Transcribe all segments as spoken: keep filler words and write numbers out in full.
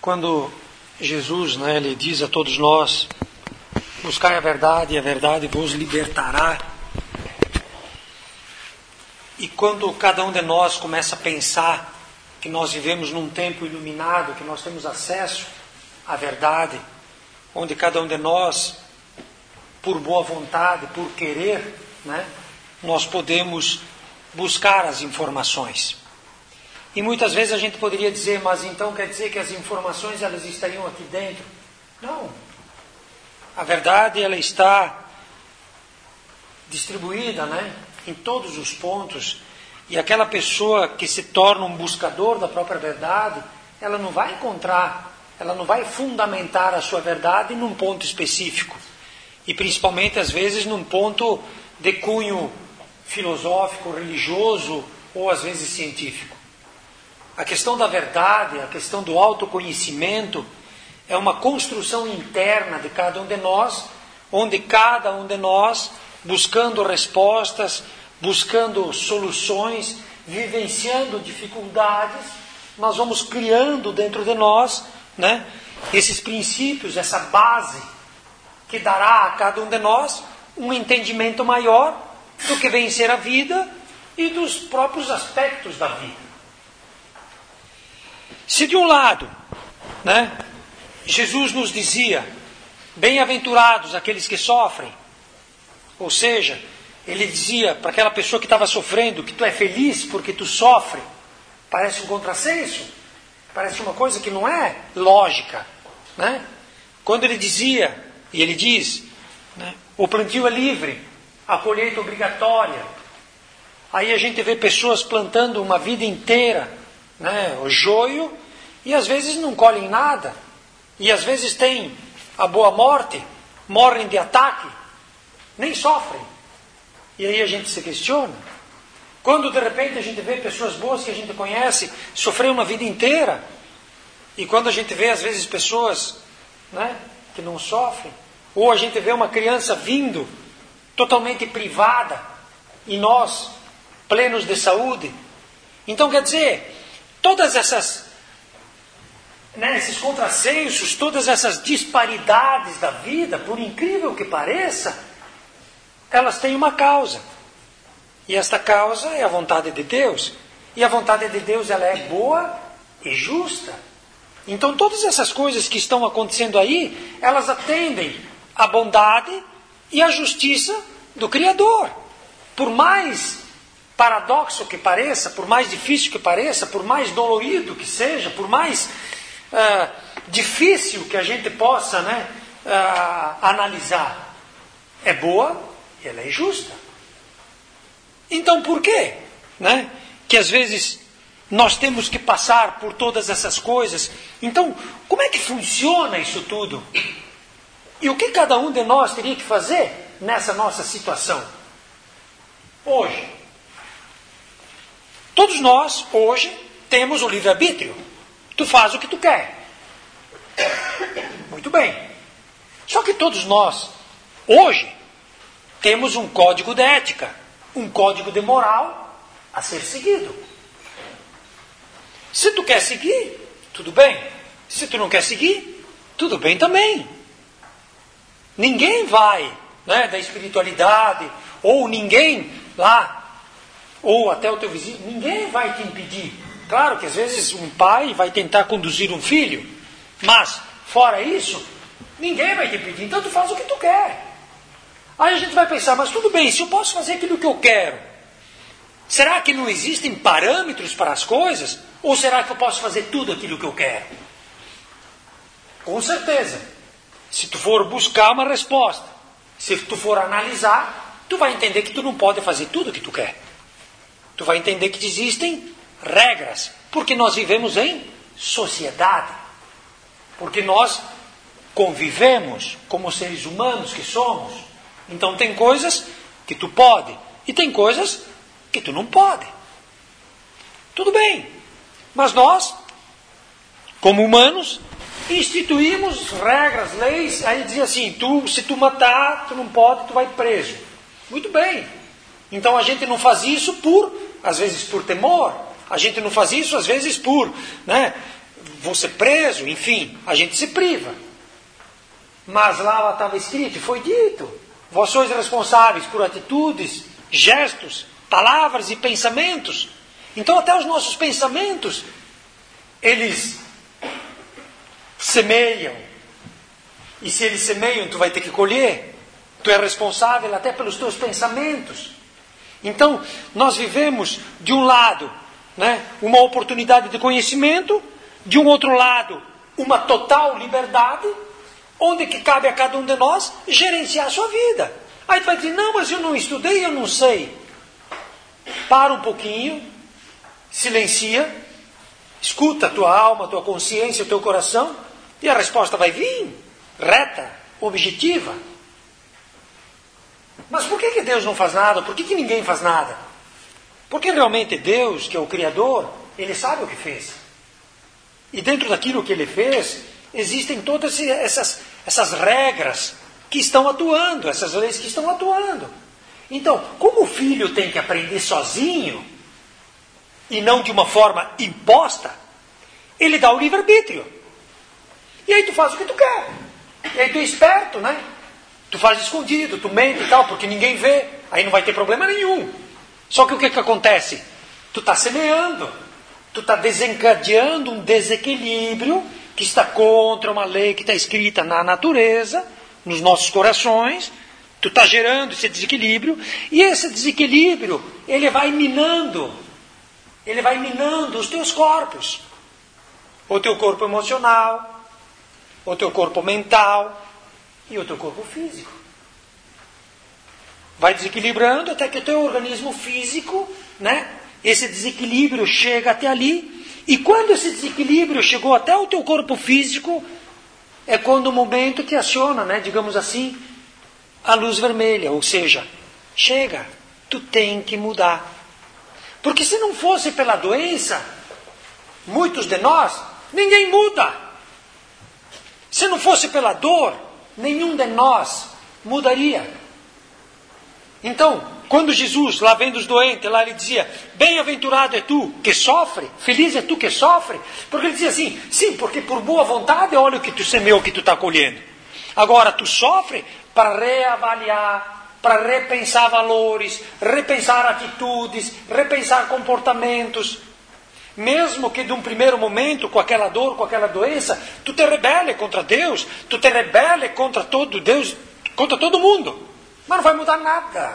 Quando Jesus, né, ele diz a todos nós, buscai a verdade e a verdade vos libertará. E quando cada um de nós começa a pensar que nós vivemos num tempo iluminado, que nós temos acesso à verdade, onde cada um de nós, por boa vontade, por querer, né, nós podemos buscar as informações. E muitas vezes a gente poderia dizer, mas então quer dizer que as informações elas estariam aqui dentro? Não. A verdade ela está distribuída, né, em todos os pontos. E aquela pessoa que se torna um buscador da própria verdade, ela não vai encontrar, ela não vai fundamentar a sua verdade num ponto específico. E principalmente às vezes num ponto de cunho filosófico, religioso ou às vezes científico. A questão da verdade, a questão do autoconhecimento é uma construção interna de cada um de nós, onde cada um de nós, buscando respostas, buscando soluções, vivenciando dificuldades, nós vamos criando dentro de nós, né, esses princípios, essa base que dará a cada um de nós um entendimento maior do que vencer a vida e dos próprios aspectos da vida. Se de um lado, né, Jesus nos dizia, bem-aventurados aqueles que sofrem, ou seja, ele dizia para aquela pessoa que estava sofrendo que tu é feliz porque tu sofre, parece um contrassenso, parece uma coisa que não é lógica, né? Quando ele dizia, e ele diz, né, o plantio é livre, a colheita é obrigatória, aí a gente vê pessoas plantando uma vida inteira, né, o joio, e às vezes não colhem nada, e às vezes têm a boa morte, morrem de ataque, nem sofrem. E aí a gente se questiona. Quando de repente a gente vê pessoas boas que a gente conhece sofrer uma vida inteira, e quando a gente vê às vezes pessoas, né, que não sofrem, ou a gente vê uma criança vindo totalmente privada, e nós, plenos de saúde. Então quer dizer, todas essas, né, esses contrassensos, todas essas disparidades da vida, por incrível que pareça, elas têm uma causa. E esta causa é a vontade de Deus. E a vontade de Deus ela é boa e justa. Então todas essas coisas que estão acontecendo aí, elas atendem à bondade e à justiça do Criador. Por mais paradoxo que pareça, por mais difícil que pareça, por mais dolorido que seja, por mais uh, difícil que a gente possa, né, uh, analisar, é boa e ela é justa. Então por quê, né, que às vezes nós temos que passar por todas essas coisas? Então, como é que funciona isso tudo? E o que cada um de nós teria que fazer nessa nossa situação? Hoje, todos nós, hoje, temos o livre-arbítrio. Tu faz o que tu quer. Muito bem. Só que todos nós, hoje, temos um código de ética, um código de moral a ser seguido. Se tu quer seguir, tudo bem. Se tu não quer seguir, tudo bem também. Ninguém vai, né, da espiritualidade, ou ninguém lá, ou até o teu vizinho, ninguém vai te impedir. Claro que às vezes um pai vai tentar conduzir um filho, mas fora isso, ninguém vai te impedir. Então tu faz o que tu quer. Aí a gente vai pensar, mas tudo bem, se eu posso fazer aquilo que eu quero, será que não existem parâmetros para as coisas? Ou será que eu posso fazer tudo aquilo que eu quero? Com certeza. Se tu for buscar uma resposta, se tu for analisar, tu vai entender que tu não pode fazer tudo o que tu quer. Tu vai entender que existem regras, porque nós vivemos em sociedade. Porque nós convivemos como seres humanos que somos. Então tem coisas que tu pode e tem coisas que tu não pode. Tudo bem, mas nós, como humanos, instituímos regras, leis, aí diz assim, tu, se tu matar, tu não pode, tu vai preso. Muito bem. Então a gente não faz isso por, às vezes por temor, a gente não faz isso às vezes por, né, vou ser preso, enfim, a gente se priva. Mas lá estava escrito, e foi dito, vós sois responsáveis por atitudes, gestos, palavras e pensamentos. Então até os nossos pensamentos, eles semeiam. E se eles semeiam, tu vai ter que colher. Tu é responsável até pelos teus pensamentos. Então, nós vivemos, de um lado, né, uma oportunidade de conhecimento, de um outro lado, uma total liberdade, onde que cabe a cada um de nós gerenciar a sua vida. Aí tu vai dizer, não, mas eu não estudei, eu não sei. Para um pouquinho, silencia, escuta a tua alma, a tua consciência, o teu coração, e a resposta vai vir, reta, objetiva. Mas por que que Deus não faz nada? Por que que ninguém faz nada? Porque realmente Deus, que é o Criador, Ele sabe o que fez. E dentro daquilo que Ele fez, existem todas essas, essas regras que estão atuando, essas leis que estão atuando. Então, como o filho tem que aprender sozinho, e não de uma forma imposta, ele dá o livre-arbítrio. E aí tu faz o que tu quer. E aí tu é esperto, né? Tu faz escondido, tu mente e tal, porque ninguém vê. Aí não vai ter problema nenhum. Só que o que que acontece? Tu está semeando. Tu está desencadeando um desequilíbrio que está contra uma lei que está escrita na natureza, nos nossos corações. Tu está gerando esse desequilíbrio. E esse desequilíbrio, ele vai minando. Ele vai minando os teus corpos. O teu corpo emocional, o teu corpo mental e o teu corpo físico. Vai desequilibrando até que o teu organismo físico, né, esse desequilíbrio chega até ali. E quando esse desequilíbrio chegou até o teu corpo físico, é quando o momento que aciona, né, digamos assim, a luz vermelha. Ou seja, chega, tu tem que mudar. Porque se não fosse pela doença, muitos de nós, ninguém muda. Se não fosse pela dor, nenhum de nós mudaria. Então, quando Jesus, lá vendo os doentes, lá ele dizia, bem-aventurado é tu que sofre, feliz é tu que sofre, porque ele dizia assim, sim, porque por boa vontade, olha o que tu semeou, o que tu está colhendo. Agora, tu sofre para reavaliar, para repensar valores, repensar atitudes, repensar comportamentos. Mesmo que de um primeiro momento, com aquela dor, com aquela doença, tu te rebele contra Deus, tu te rebele contra todo Deus, contra todo mundo. Mas não vai mudar nada.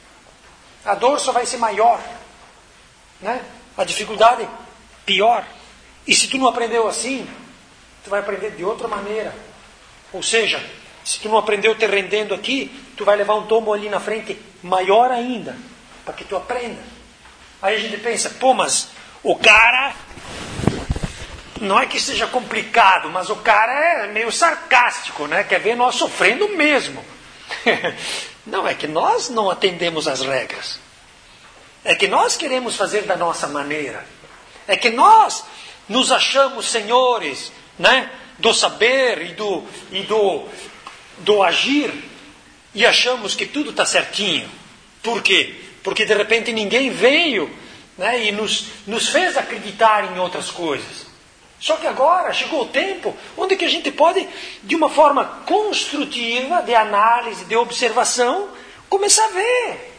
A dor só vai ser maior, né? A dificuldade pior. E se tu não aprendeu assim, tu vai aprender de outra maneira. Ou seja, se tu não aprendeu te rendendo aqui, tu vai levar um tombo ali na frente maior ainda, para que tu aprenda. Aí a gente pensa, pô, mas o cara, não é que seja complicado, mas o cara é meio sarcástico, né? Quer ver nós sofrendo mesmo. Não, é que nós não atendemos às regras. É que nós queremos fazer da nossa maneira. É que nós nos achamos senhores, né, do saber e do, e do, do agir, e achamos que tudo está certinho. Por quê? Porque de repente ninguém veio, né, e nos, nos fez acreditar em outras coisas. Só que agora chegou o tempo onde que a gente pode, de uma forma construtiva, de análise, de observação, começar a ver.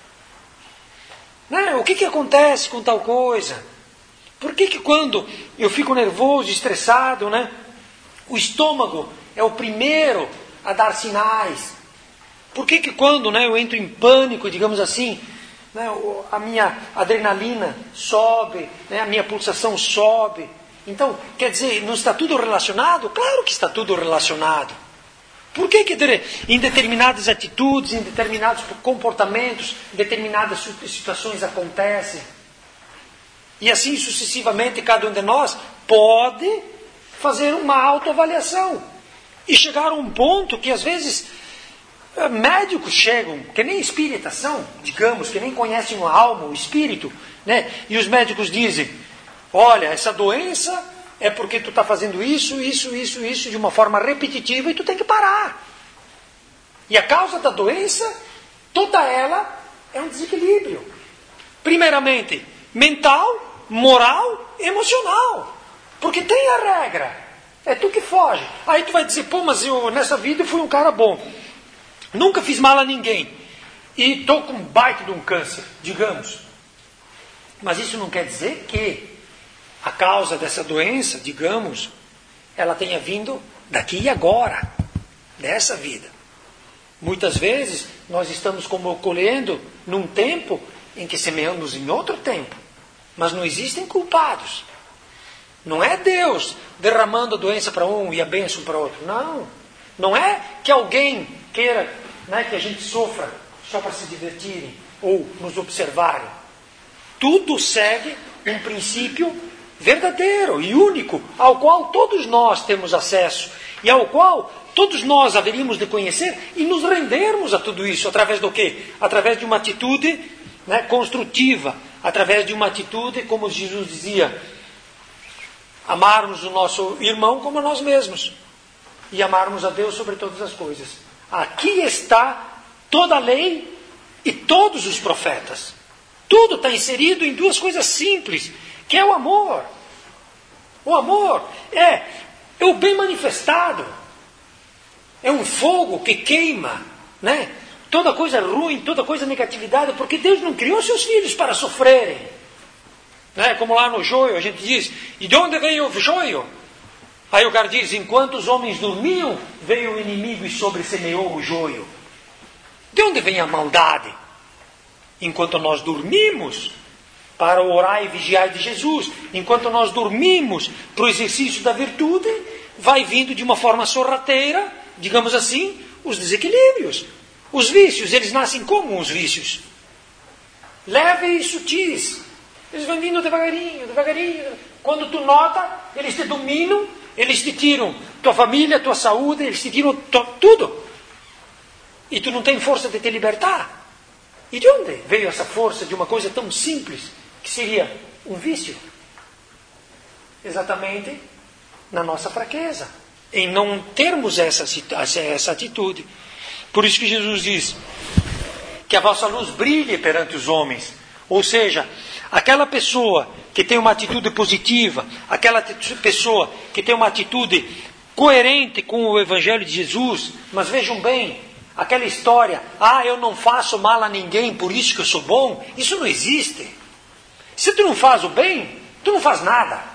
Né? O que, que acontece com tal coisa? Por que, que quando eu fico nervoso, estressado, né, o estômago é o primeiro a dar sinais? Por que, que quando, né, eu entro em pânico, digamos assim, né, a minha adrenalina sobe, né, a minha pulsação sobe? Então, quer dizer, não está tudo relacionado? Claro que está tudo relacionado. Por que que em determinadas atitudes, em determinados comportamentos, em determinadas situações acontecem? E assim sucessivamente cada um de nós pode fazer uma autoavaliação. E chegar a um ponto que às vezes médicos chegam, que nem espíritas são, digamos, que nem conhecem a alma, o espírito, né? E os médicos dizem, olha, essa doença é porque tu está fazendo isso, isso, isso, isso de uma forma repetitiva e tu tem que parar. E a causa da doença, toda ela é um desequilíbrio. Primeiramente, mental, moral, emocional. Porque tem a regra. É tu que foge. Aí tu vai dizer, pô, mas eu nessa vida eu fui um cara bom. Nunca fiz mal a ninguém. E estou com um baita de um câncer, digamos. Mas isso não quer dizer que a causa dessa doença, digamos, ela tenha vindo daqui e agora, dessa vida. Muitas vezes nós estamos como colhendo num tempo em que semeamos em outro tempo. Mas não existem culpados. Não é Deus derramando a doença para um e a bênção para outro. Não. Não é que alguém queira, né, que a gente sofra só para se divertirem ou nos observarem. Tudo segue um princípio verdadeiro e único, ao qual todos nós temos acesso e ao qual todos nós haveríamos de conhecer e nos rendermos a tudo isso. Através do quê? Através de uma atitude, né, construtiva, através de uma atitude, como Jesus dizia, amarmos o nosso irmão como a nós mesmos e amarmos a Deus sobre todas as coisas. Aqui está toda a lei e todos os profetas. Tudo está inserido em duas coisas simples, que é o amor. O amor é, é o bem manifestado. É um fogo que queima, né? Toda coisa ruim, toda coisa negatividade, porque Deus não criou seus filhos para sofrerem. Né? Como lá no joio, a gente diz, e de onde veio o joio? Aí o cara diz, enquanto os homens dormiam, veio o inimigo e sobressemeou o joio. De onde vem a maldade? Enquanto nós dormimos, para orar e vigiar de Jesus, enquanto nós dormimos para o exercício da virtude, vai vindo de uma forma sorrateira, digamos assim, os desequilíbrios. Os vícios, eles nascem como os vícios? Leves e sutis. Eles vão vindo devagarinho, devagarinho. Quando tu nota, eles te dominam, eles te tiram tua família, tua saúde, eles te tiram to- tudo. E tu não tem força de te libertar. E de onde veio essa força de uma coisa tão simples, que seria um vício? Exatamente na nossa fraqueza, em não termos essa, essa atitude. Por isso que Jesus diz que a vossa luz brilhe perante os homens. Ou seja, aquela pessoa que tem uma atitude positiva, aquela pessoa que tem uma atitude coerente com o Evangelho de Jesus, mas vejam bem, aquela história, ah, eu não faço mal a ninguém, por isso que eu sou bom, isso não existe. Se tu não faz o bem, tu não faz nada.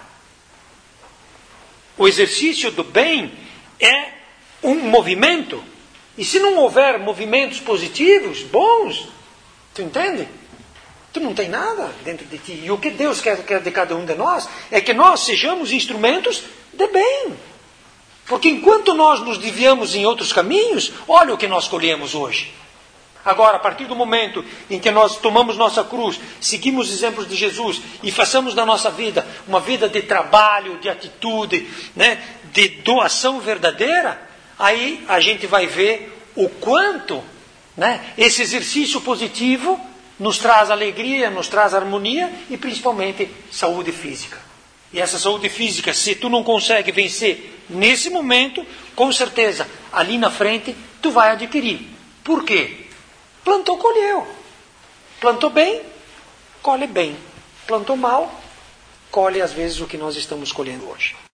O exercício do bem é um movimento. E se não houver movimentos positivos, bons, tu entende? Tu não tem nada dentro de ti. E o que Deus quer, quer de cada um de nós é que nós sejamos instrumentos de bem. Porque enquanto nós nos desviamos em outros caminhos, olha o que nós colhemos hoje. Agora, a partir do momento em que nós tomamos nossa cruz, seguimos os exemplos de Jesus e façamos da nossa vida uma vida de trabalho, de atitude, né, de doação verdadeira, aí a gente vai ver o quanto, né, esse exercício positivo nos traz alegria, nos traz harmonia e principalmente saúde física. E essa saúde física, se tu não consegue vencer nesse momento, com certeza, ali na frente, tu vai adquirir. Por quê? Plantou, colheu. Plantou bem, colhe bem. Plantou mal, colhe às vezes o que nós estamos colhendo hoje.